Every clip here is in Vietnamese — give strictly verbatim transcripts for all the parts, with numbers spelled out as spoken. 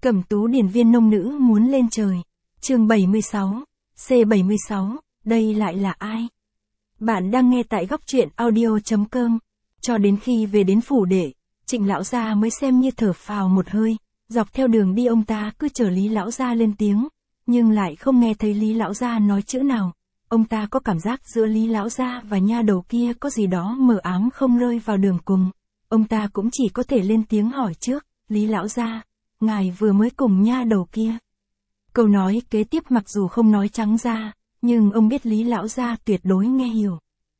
Cẩm Tú điển viên nông nữ muốn lên trời. Chương bảy mươi sáu, C bảy mươi sáu, đây lại là ai? Bạn đang nghe tại góc truyện audio chấm com. Cho đến khi về đến phủ đệ, Trịnh lão gia mới xem như thở phào một hơi, dọc theo đường đi ông ta cứ chờ Lý lão gia lên tiếng, nhưng lại không nghe thấy Lý lão gia nói chữ nào. Ông ta có cảm giác giữa Lý lão gia và nha đầu kia có gì đó mờ ám không rơi vào đường cùng. Ông ta cũng chỉ có thể lên tiếng hỏi trước, Lý lão gia, ngài vừa mới cùng nha đầu kia. Câu nói kế tiếp mặc dù không nói trắng ra, nhưng ông biết Lý lão gia tuyệt đối nghe hiểu.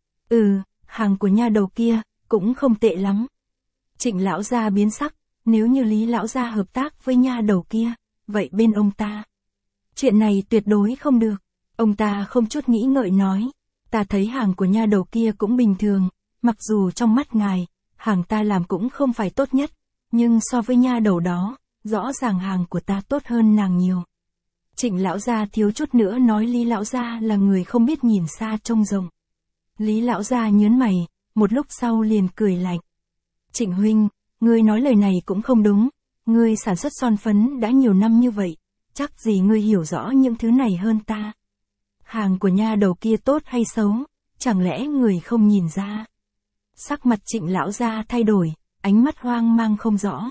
Ừ, hàng của nha đầu kia, cũng không tệ lắm. Trịnh lão gia biến sắc, nếu như Lý lão gia hợp tác với nha đầu kia, vậy bên ông ta. Chuyện này tuyệt đối không được. Ông ta không chút nghĩ ngợi nói, ta thấy hàng của nha đầu kia cũng bình thường, mặc dù trong mắt ngài, hàng ta làm cũng không phải tốt nhất, nhưng so với nha đầu đó, rõ ràng hàng của ta tốt hơn nàng nhiều. Trịnh lão gia thiếu chút nữa nói Lý lão gia là người không biết nhìn xa trông rộng. Lý lão gia nhớn mày, một lúc sau liền cười lạnh. Trịnh huynh, ngươi nói lời này cũng không đúng, ngươi sản xuất son phấn đã nhiều năm như vậy, chắc gì ngươi hiểu rõ những thứ này hơn ta. Hàng của nha đầu kia tốt hay xấu, chẳng lẽ người không nhìn ra? Sắc mặt Trịnh lão gia thay đổi, ánh mắt hoang mang không rõ.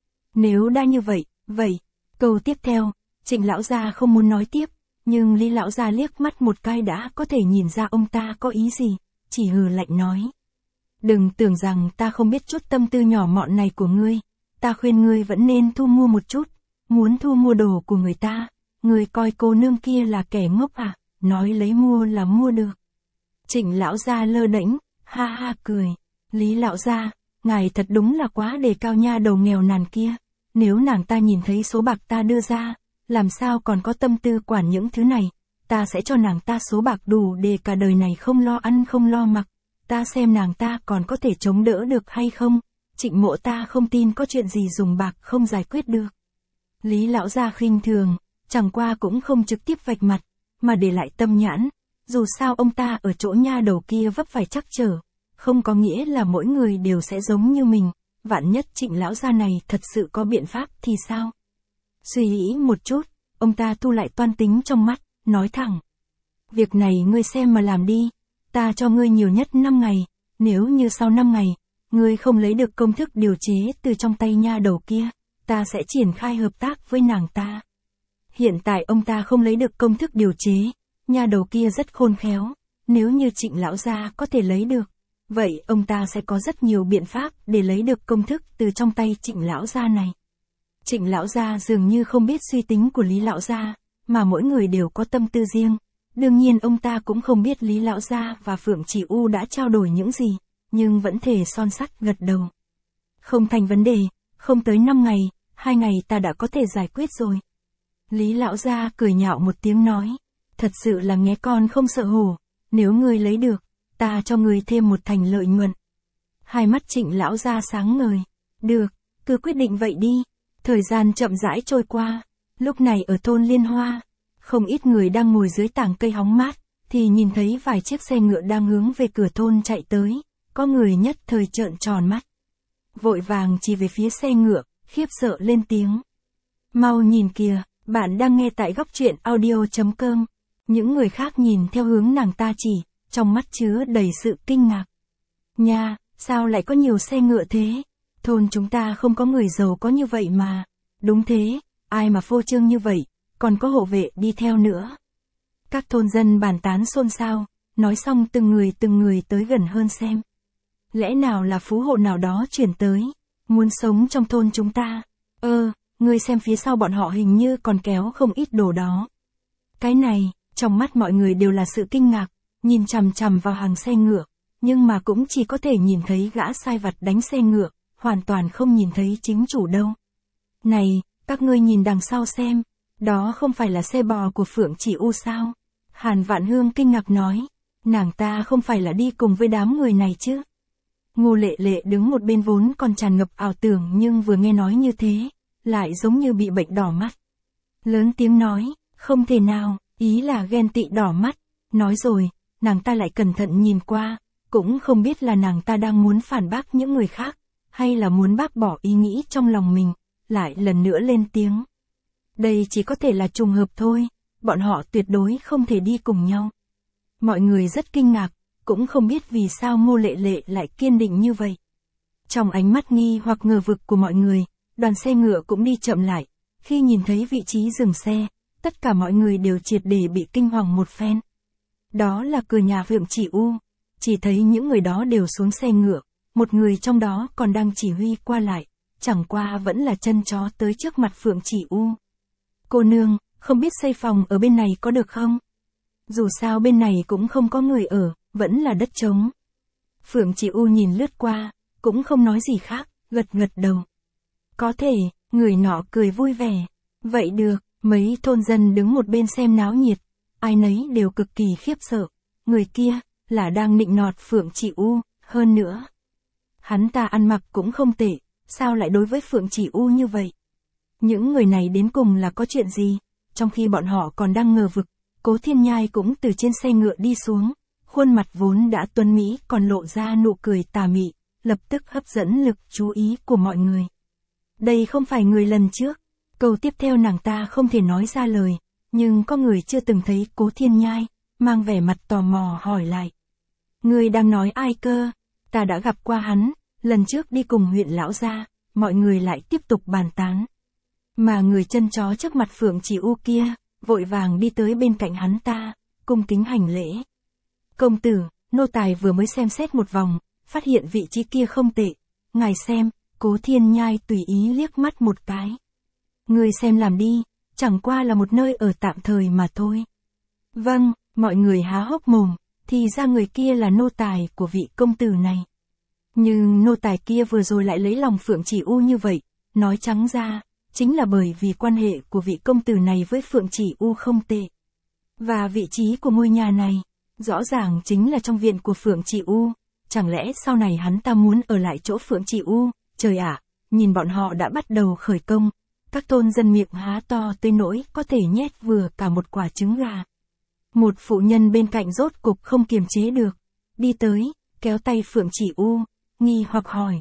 Nếu đã như vậy, vậy, câu tiếp theo, Trịnh lão gia không muốn nói tiếp, nhưng Lý lão gia liếc mắt một cái đã có thể nhìn ra ông ta có ý gì, chỉ hừ lạnh nói. Đừng tưởng rằng ta không biết chút tâm tư nhỏ mọn này của ngươi, ta khuyên ngươi vẫn nên thu mua một chút, muốn thu mua đồ của người ta, ngươi coi cô nương kia là kẻ ngốc à, nói lấy mua là mua được. Trịnh lão gia lơ đễnh, ha ha cười, Lý lão gia, ngài thật đúng là quá đề cao nha đầu nghèo nàn kia, nếu nàng ta nhìn thấy số bạc ta đưa ra, làm sao còn có tâm tư quản những thứ này, ta sẽ cho nàng ta số bạc đủ để cả đời này không lo ăn không lo mặc, ta xem nàng ta còn có thể chống đỡ được hay không, Trịnh mộ ta không tin có chuyện gì dùng bạc không giải quyết được. Lý lão gia khinh thường, chẳng qua cũng không trực tiếp vạch mặt, mà để lại tâm nhãn, dù sao ông ta ở chỗ nha đầu kia vấp phải trắc trở, không có nghĩa là mỗi người đều sẽ giống như mình, vạn nhất Trịnh lão gia này thật sự có biện pháp thì sao? Suy nghĩ một chút, ông ta thu lại toan tính trong mắt, nói thẳng. Việc này ngươi xem mà làm đi, ta cho ngươi nhiều nhất năm ngày, nếu như sau năm ngày, ngươi không lấy được công thức điều chế từ trong tay nha đầu kia, ta sẽ triển khai hợp tác với nàng ta. Hiện tại ông ta không lấy được công thức điều chế, nha đầu kia rất khôn khéo, nếu như Trịnh lão gia có thể lấy được, vậy ông ta sẽ có rất nhiều biện pháp để lấy được công thức từ trong tay Trịnh lão gia này. Trịnh lão gia dường như không biết suy tính của Lý lão gia, mà mỗi người đều có tâm tư riêng. Đương nhiên ông ta cũng không biết Lý lão gia và Phượng Chỉ U đã trao đổi những gì, nhưng vẫn thề son sắt gật đầu. Không thành vấn đề, không tới năm ngày, hai ngày ta đã có thể giải quyết rồi. Lý lão gia cười nhạo một tiếng nói, thật sự là nghe con không sợ hổ, nếu ngươi lấy được, ta cho ngươi thêm một thành lợi nhuận. Hai mắt Trịnh lão gia sáng ngời, được, cứ quyết định vậy đi. Thời gian chậm rãi trôi qua, lúc này ở thôn Liên Hoa, không ít người đang ngồi dưới tảng cây hóng mát, thì nhìn thấy vài chiếc xe ngựa đang hướng về cửa thôn chạy tới, có người nhất thời trợn tròn mắt. Vội vàng chỉ về phía xe ngựa, khiếp sợ lên tiếng. Mau nhìn kìa, bạn đang nghe tại góc truyện audio chấm com. Những người khác nhìn theo hướng nàng ta chỉ, trong mắt chứa đầy sự kinh ngạc. Nha, sao lại có nhiều xe ngựa thế? Thôn chúng ta không có người giàu có như vậy mà. Đúng thế, ai mà phô trương như vậy, còn có hộ vệ đi theo nữa. Các thôn dân bàn tán xôn xao, nói xong từng người từng người tới gần hơn xem. Lẽ nào là phú hộ nào đó chuyển tới, muốn sống trong thôn chúng ta? Ơ, ngươi xem phía sau bọn họ hình như còn kéo không ít đồ đó. Cái này, trong mắt mọi người đều là sự kinh ngạc, nhìn chằm chằm vào hàng xe ngựa, nhưng mà cũng chỉ có thể nhìn thấy gã sai vặt đánh xe ngựa, hoàn toàn không nhìn thấy chính chủ đâu. Này, các ngươi nhìn đằng sau xem, đó không phải là xe bò của Phượng Chỉ U sao? Hàn Vạn Hương kinh ngạc nói, nàng ta không phải là đi cùng với đám người này chứ? Ngô Lệ Lệ đứng một bên vốn còn tràn ngập ảo tưởng nhưng vừa nghe nói như thế, lại giống như bị bệnh đỏ mắt. Lớn tiếng nói, không thể nào, ý là ghen tị đỏ mắt, nói rồi, nàng ta lại cẩn thận nhìn qua, cũng không biết là nàng ta đang muốn phản bác những người khác, hay là muốn bác bỏ ý nghĩ trong lòng mình, lại lần nữa lên tiếng. Đây chỉ có thể là trùng hợp thôi, bọn họ tuyệt đối không thể đi cùng nhau. Mọi người rất kinh ngạc, cũng không biết vì sao Ngô Lệ Lệ lại kiên định như vậy. Trong ánh mắt nghi hoặc ngờ vực của mọi người, đoàn xe ngựa cũng đi chậm lại. Khi nhìn thấy vị trí dừng xe, tất cả mọi người đều triệt để bị kinh hoàng một phen. Đó là cửa nhà Phượng Chỉ U. Chỉ thấy những người đó đều xuống xe ngựa, một người trong đó còn đang chỉ huy qua lại, chẳng qua vẫn là chân chó tới trước mặt Phượng Chỉ U. Cô nương, không biết xây phòng ở bên này có được không? Dù sao bên này cũng không có người ở, vẫn là đất trống. Phượng Chỉ U nhìn lướt qua, cũng không nói gì khác, gật gật đầu. Có thể, người nọ cười vui vẻ. Vậy được, mấy thôn dân đứng một bên xem náo nhiệt, ai nấy đều cực kỳ khiếp sợ. Người kia, là đang nịnh nọt Phượng Chỉ U, hơn nữa. Hắn ta ăn mặc cũng không tệ, sao lại đối với Phượng Chỉ U như vậy? Những người này đến cùng là có chuyện gì? Trong khi bọn họ còn đang ngờ vực, Cố Thiên Nhai cũng từ trên xe ngựa đi xuống, khuôn mặt vốn đã tuấn mỹ còn lộ ra nụ cười tà mị, lập tức hấp dẫn lực chú ý của mọi người. Đây không phải người lần trước, câu tiếp theo nàng ta không thể nói ra lời, nhưng có người chưa từng thấy Cố Thiên Nhai, mang vẻ mặt tò mò hỏi lại. Người đang nói ai cơ? Ta đã gặp qua hắn, lần trước đi cùng huyện lão gia, mọi người lại tiếp tục bàn tán. Mà người chân chó trước mặt Phượng Chỉ U kia, vội vàng đi tới bên cạnh hắn ta, cung kính hành lễ. Công tử, nô tài vừa mới xem xét một vòng, phát hiện vị trí kia không tệ. Ngài xem, Cố Thiên Nhai tùy ý liếc mắt một cái. Người xem làm đi, chẳng qua là một nơi ở tạm thời mà thôi. Vâng, mọi người há hốc mồm, thì ra người kia là nô tài của vị công tử này. Nhưng nô tài kia vừa rồi lại lấy lòng Phượng Chỉ U như vậy, nói trắng ra, chính là bởi vì quan hệ của vị công tử này với Phượng Chỉ U không tệ. Và vị trí của ngôi nhà này, rõ ràng chính là trong viện của Phượng Chỉ U, chẳng lẽ sau này hắn ta muốn ở lại chỗ Phượng Chỉ U, trời ạ, nhìn bọn họ đã bắt đầu khởi công, các thôn dân miệng há to tới nỗi có thể nhét vừa cả một quả trứng gà. Một phụ nhân bên cạnh rốt cục không kiềm chế được, đi tới, kéo tay Phượng Chỉ U, nghi hoặc hỏi.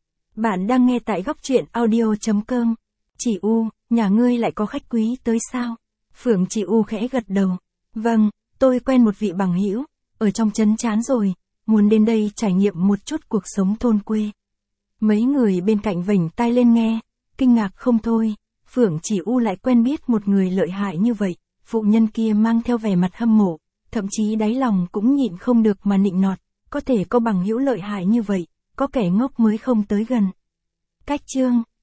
Bạn đang nghe tại góc truyện audio chấm com. Chỉ U, nhà ngươi lại có khách quý tới sao? Phượng Chỉ U khẽ gật đầu. Vâng, tôi quen một vị bằng hữu, ở trong trấn chán rồi, muốn đến đây trải nghiệm một chút cuộc sống thôn quê. Mấy người bên cạnh vểnh tai lên nghe, kinh ngạc không thôi, Phượng Chỉ U lại quen biết một người lợi hại như vậy. Phụ nhân kia mang theo vẻ mặt hâm mộ, thậm chí đáy lòng cũng nhịn không được mà nịnh nọt, có thể có bằng hữu lợi hại như vậy, có kẻ ngốc mới không tới gần. Cách chương